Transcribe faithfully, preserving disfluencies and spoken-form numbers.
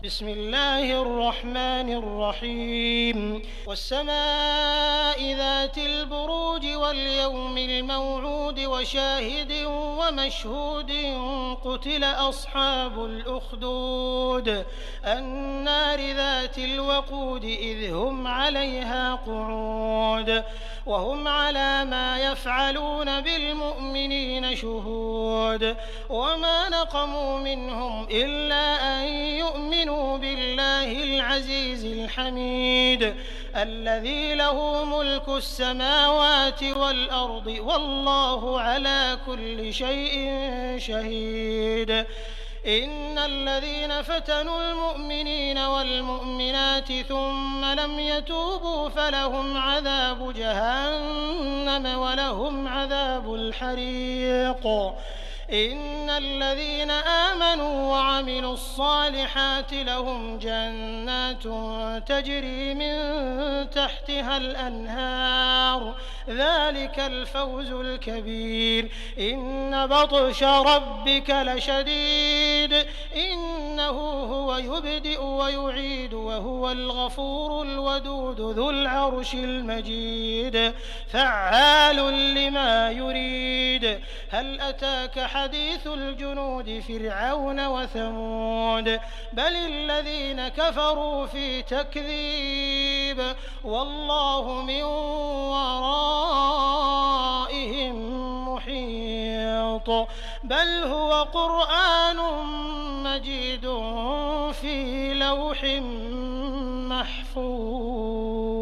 بسم الله الرحمن الرحيم والسماء ذات البروج واليوم الموعود وشاهد ومشهود قتل أصحاب الأخدود النار ذات الوقود إذ هم عليها قعود وهم على ما يفعلون بالمؤمنين شهود وما نقموا منهم إلا أن يؤمنوا بالله العزيز الحميد الذي له ملك السماوات والأرض والله على كل شيء شهيد إن الذين فتنوا المؤمنين والمؤمنات ثم لم يتوبوا فلهم عذاب جهنم ولهم عذاب الحريق إن الذين آمنوا وعملوا الصالحات لهم جنات تجري من تحتها الأنهار ذلك الفوز الكبير إن بطش ربك لشديد إنه هو يبدئ ويعيد وهو الغفور الودود ذو العرش المجيد فعال لما يريد هل أتاك حديث الجنود فرعون وثمود بل الذين كفروا في تكذيب والله من ورائهم محيط بل هو قرآن مجيد في لوح محفوظ.